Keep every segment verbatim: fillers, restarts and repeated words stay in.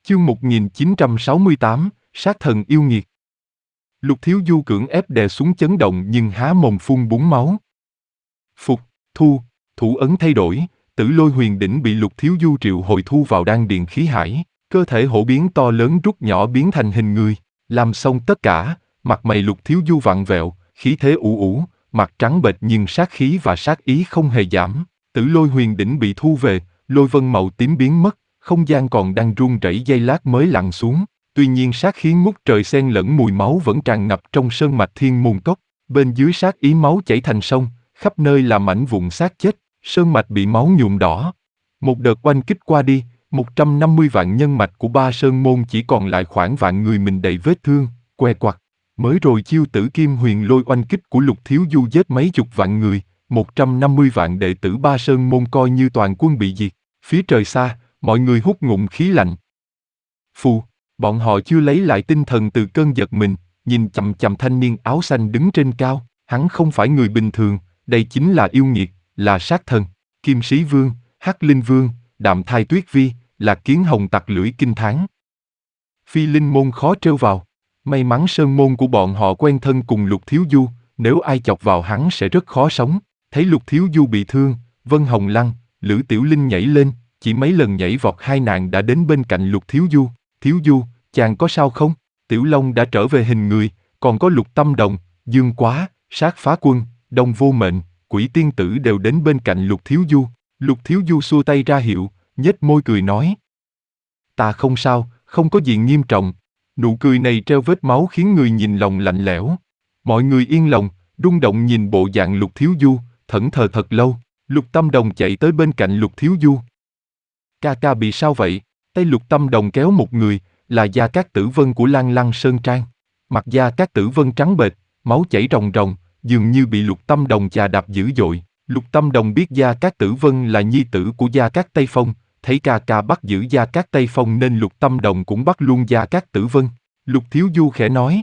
Chương một nghìn chín trăm sáu mươi tám, sát thần yêu nghiệt. Lục Thiếu Du cưỡng ép đè xuống chấn động nhưng há mồm phun búng máu. Phục, thu, thủ ấn thay đổi, Tử Lôi Huyền Đỉnh bị Lục Thiếu Du triệu hồi thu vào đan điền khí hải, cơ thể hổ biến to lớn rút nhỏ biến thành hình người, làm xong tất cả, mặt mày Lục Thiếu Du vặn vẹo, khí thế ủ ủ, mặt trắng bệch nhưng sát khí và sát ý không hề giảm. Tử Lôi Huyền Đỉnh bị thu về, lôi vân màu tím biến mất, không gian còn đang rung rẩy giây lát mới lặn xuống. Tuy nhiên sát khí ngút trời xen lẫn mùi máu vẫn tràn ngập trong sơn mạch Thiên Môn Cốc. Bên dưới sát ý máu chảy thành sông, khắp nơi là mảnh vụn xác chết, sơn mạch bị máu nhuộm đỏ. Một đợt oanh kích qua đi, một trăm năm mươi vạn nhân mạch của ba sơn môn chỉ còn lại khoảng vạn người mình đầy vết thương, que quặt. Mới rồi chiêu Tử Kim Huyền Lôi oanh kích của Lục Thiếu Du giết mấy chục vạn người, một trăm năm mươi vạn đệ tử ba sơn môn coi như toàn quân bị diệt. Phía trời xa, mọi người hút ngụm khí lạnh. Phù, bọn họ chưa lấy lại tinh thần từ cơn giật mình, nhìn chằm chằm thanh niên áo xanh đứng trên cao. Hắn không phải người bình thường, đây chính là yêu nghiệt, là sát thần. Kim Sĩ Vương, Hắc Linh Vương, Đạm Thai Tuyết Vi, là Kiến Hồng tặc lưỡi kinh thán. Phi Linh môn khó trêu vào. May mắn sơn môn của bọn họ quen thân cùng Lục Thiếu Du, nếu ai chọc vào hắn sẽ rất khó sống. Thấy Lục Thiếu Du bị thương, Vân Hồng Lăng, Lữ Tiểu Linh nhảy lên, chỉ mấy lần nhảy vọt hai nàng đã đến bên cạnh Lục Thiếu Du. Thiếu Du, chàng có sao không? Tiểu Long đã trở về hình người, còn có Lục Tâm Đồng, Dương Quá, Sát Phá Quân, Đông Vô Mệnh, Quỷ Tiên Tử đều đến bên cạnh Lục Thiếu Du. Lục Thiếu Du xua tay ra hiệu, nhếch môi cười nói: Ta không sao, không có gì nghiêm trọng. Nụ cười này treo vết máu khiến người nhìn lòng lạnh lẽo. Mọi người yên lòng, rung động nhìn bộ dạng Lục Thiếu Du, thẫn thờ thật lâu. Lục Tâm Đồng chạy tới bên cạnh Lục Thiếu Du. Ca ca bị sao vậy? Tay Lục Tâm Đồng kéo một người, là Gia Cát Tử Vân của Lan Lăng Sơn Trang. Mặt Gia Cát Tử Vân trắng bệch, máu chảy ròng ròng, dường như bị Lục Tâm Đồng chà đạp dữ dội. Lục Tâm Đồng biết Gia Cát Tử Vân là nhi tử của Gia Cát Tây Phong, thấy ca ca bắt giữ Gia Cát Tây Phong nên Lục Tâm Đồng cũng bắt luôn Gia Cát Tử Vân. Lục Thiếu Du khẽ nói: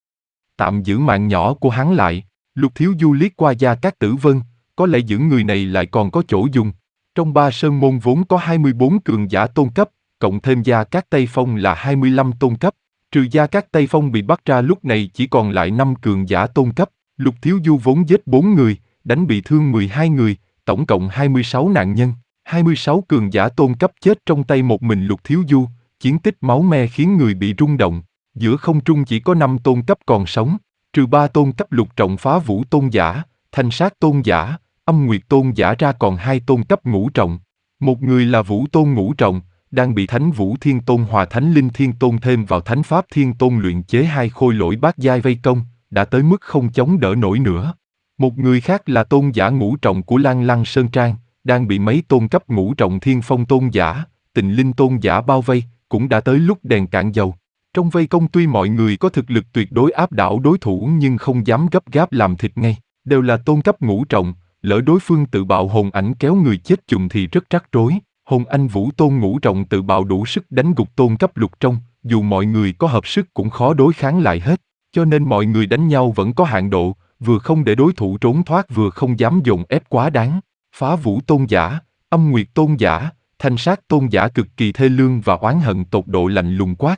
Tạm giữ mạng nhỏ của hắn lại. Lục Thiếu Du liếc qua Gia Cát Tử Vân, có lẽ giữ người này lại còn có chỗ dùng. Trong ba sơn môn vốn có hai mươi bốn cường giả tôn cấp, cộng thêm Gia Cát Tây Phong là hai mươi lăm tôn cấp. Trừ Gia Cát Tây Phong bị bắt ra lúc này chỉ còn lại năm cường giả tôn cấp. Lục Thiếu Du vốn giết bốn người, đánh bị thương mười hai người, tổng cộng hai mươi sáu nạn nhân. hai mươi sáu cường giả tôn cấp chết trong tay một mình Lục Thiếu Du, chiến tích máu me khiến người bị rung động. Giữa không trung chỉ có năm tôn cấp còn sống, trừ ba tôn cấp Lục Trọng Phá Vũ Tôn Giả, Thanh Sát Tôn Giả, Âm Nguyệt Tôn Giả ra còn hai tôn cấp ngũ trọng. Một người là Vũ Tôn ngũ trọng, đang bị Thánh Vũ Thiên Tôn hòa Thánh Linh Thiên Tôn thêm vào Thánh Pháp Thiên Tôn luyện chế hai khôi lỗi bát giai vây công, đã tới mức không chống đỡ nổi nữa. Một người khác là Tôn Giả ngũ trọng của Lan Lăng Sơn Trang, đang bị mấy tôn cấp ngũ trọng Thiên Phong Tôn Giả, Tịnh Linh Tôn Giả bao vây, cũng đã tới lúc đèn cạn dầu. Trong vây công tuy mọi người có thực lực tuyệt đối áp đảo đối thủ nhưng không dám gấp gáp làm thịt ngay, đều là tôn cấp ngũ trọng, lỡ đối phương tự bạo hồn ảnh kéo người chết chùm thì rất rắc rối. Hồn anh Vũ Tôn ngũ trọng tự bạo đủ sức đánh gục tôn cấp lục trong, dù mọi người có hợp sức cũng khó đối kháng lại hết, cho nên mọi người đánh nhau vẫn có hạn độ, vừa không để đối thủ trốn thoát vừa không dám dồn ép quá đáng. Phá Vũ Tôn Giả, Âm Nguyệt Tôn Giả, Thanh Sát Tôn Giả cực kỳ thê lương và oán hận tột độ lạnh lùng quát: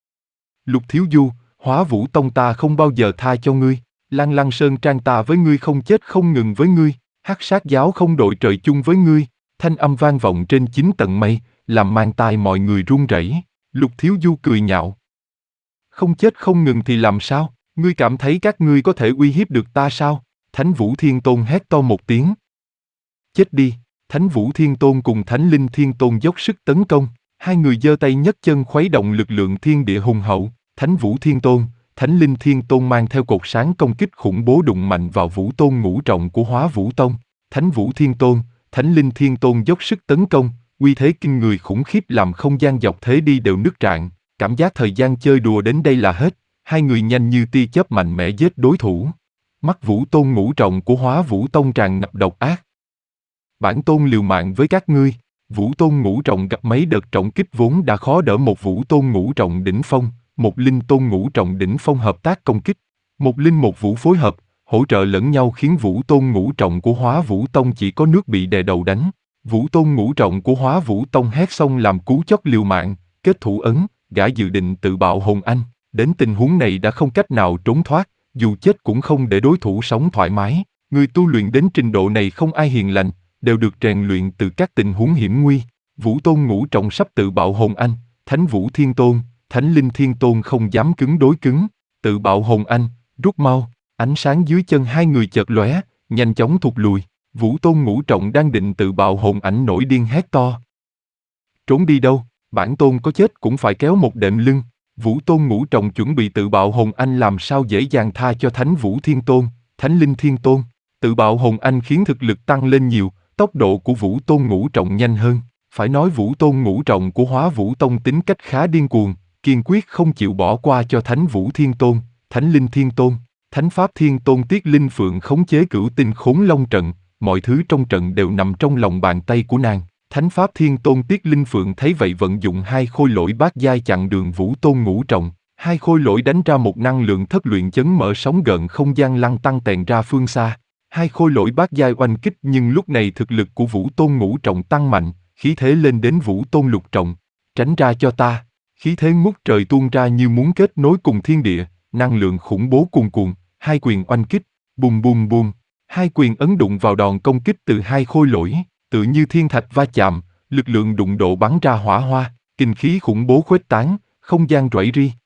Lục Thiếu Du, Hóa Vũ Tông ta không bao giờ tha cho ngươi, Lan Lăng Sơn Trang ta với ngươi không chết không ngừng với ngươi, Hắc Sát Giáo không đội trời chung với ngươi. Thanh âm vang vọng trên chín tầng mây, làm mang tai mọi người run rẩy. Lục Thiếu Du cười nhạo: Không chết không ngừng thì làm sao? Ngươi cảm thấy các ngươi có thể uy hiếp được ta sao? Thánh Vũ Thiên Tôn hét to một tiếng. Chết đi! Thánh Vũ Thiên Tôn cùng Thánh Linh Thiên Tôn dốc sức tấn công, hai người giơ tay nhấc chân khuấy động lực lượng thiên địa hùng hậu. Thánh Vũ Thiên Tôn, Thánh Linh Thiên Tôn mang theo cột sáng công kích khủng bố đụng mạnh vào Vũ Tôn ngũ trọng của Hóa Vũ Tông. Thánh Vũ Thiên Tôn, Thánh Linh Thiên Tôn dốc sức tấn công, uy thế kinh người khủng khiếp làm không gian dọc thế đi đều nứt rạn. Cảm giác thời gian chơi đùa đến đây là hết, hai người nhanh như tia chớp mạnh mẽ giết đối thủ. Mắt Vũ Tôn ngũ trọng của Hóa Vũ Tông tràn ngập độc ác. Bản tôn liều mạng với các ngươi. Vũ Tôn ngũ trọng gặp mấy đợt trọng kích vốn đã khó đỡ một Vũ Tôn ngũ trọng đỉnh phong, một Linh Tôn ngũ trọng đỉnh phong hợp tác công kích. Một Linh một Vũ phối hợp, hỗ trợ lẫn nhau khiến Vũ Tôn ngũ trọng của Hóa Vũ Tông chỉ có nước bị đè đầu đánh. Vũ Tôn ngũ trọng của Hóa Vũ Tông hét xong làm cú chót liều mạng, kết thủ ấn, gã dự định tự bạo hồn anh. Đến tình huống này đã không cách nào trốn thoát, dù chết cũng không để đối thủ sống thoải mái. Người tu luyện đến trình độ này không ai hiền lành, đều được rèn luyện từ các tình huống hiểm nguy. Vũ Tôn Ngũ Trọng sắp tự bạo hồn anh, Thánh Vũ Thiên Tôn, Thánh Linh Thiên Tôn không dám cứng đối cứng. Tự bạo hồn anh, rút mau, ánh sáng dưới chân hai người chợt lóe, nhanh chóng thụt lùi. Vũ Tôn Ngũ Trọng đang định tự bạo hồn ảnh nổi điên hét to. Trốn đi đâu, bản tôn có chết cũng phải kéo một đệm lưng. Vũ Tôn Ngũ Trọng chuẩn bị tự bạo hồn anh làm sao dễ dàng tha cho Thánh Vũ Thiên Tôn, Thánh Linh Thiên Tôn. Tự bạo hồn anh khiến thực lực tăng lên nhiều, tốc độ của Vũ Tôn Ngũ Trọng nhanh hơn. Phải nói Vũ Tôn Ngũ Trọng của Hóa Vũ Tông tính cách khá điên cuồng, kiên quyết không chịu bỏ qua cho Thánh Vũ Thiên Tôn, Thánh Linh Thiên Tôn. Thánh Pháp Thiên Tôn Tiết Linh Phượng khống chế cửu tinh khốn long trận, mọi thứ trong trận đều nằm trong lòng bàn tay của nàng. Thánh Pháp Thiên Tôn Tiết Linh Phượng thấy vậy vận dụng hai khôi lỗi bát giai chặn đường Vũ Tôn Ngũ Trọng. Hai khôi lỗi đánh ra một năng lượng thất luyện chấn mở sóng gợn không gian lăn tăng tèn ra phương xa. Hai khôi lỗi bát giai oanh kích nhưng lúc này thực lực của Vũ Tôn Ngũ Trọng tăng mạnh, khí thế lên đến Vũ Tôn Lục Trọng. Tránh ra cho ta. Khí thế ngút trời tuôn ra như muốn kết nối cùng thiên địa, năng lượng khủng bố cuồn cuộn, hai quyền oanh kích, bùm bùm bùm. Hai quyền ấn đụng vào đòn công kích từ hai khôi lỗi, tự như thiên thạch va chạm, lực lượng đụng độ bắn ra hỏa hoa, kinh khí khủng bố khuếch tán, không gian rẫy ri.